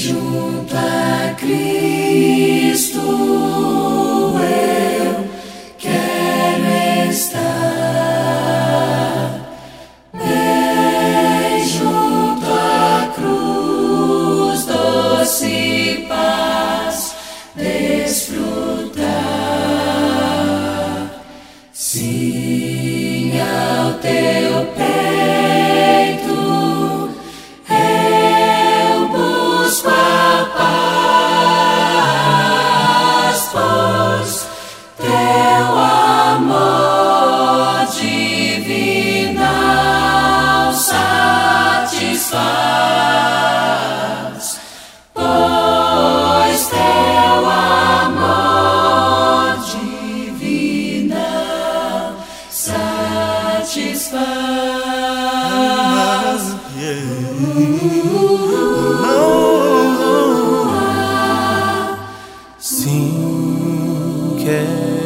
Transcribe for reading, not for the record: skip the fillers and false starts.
junto a Cristo eu quero estar, bem junto à cruz, doce paz desfrutar. Sim, ao teu peito eu busco a paz, pois teu amor divinal satisfaz, pois teu amor divinal satisfaz. Sim, quero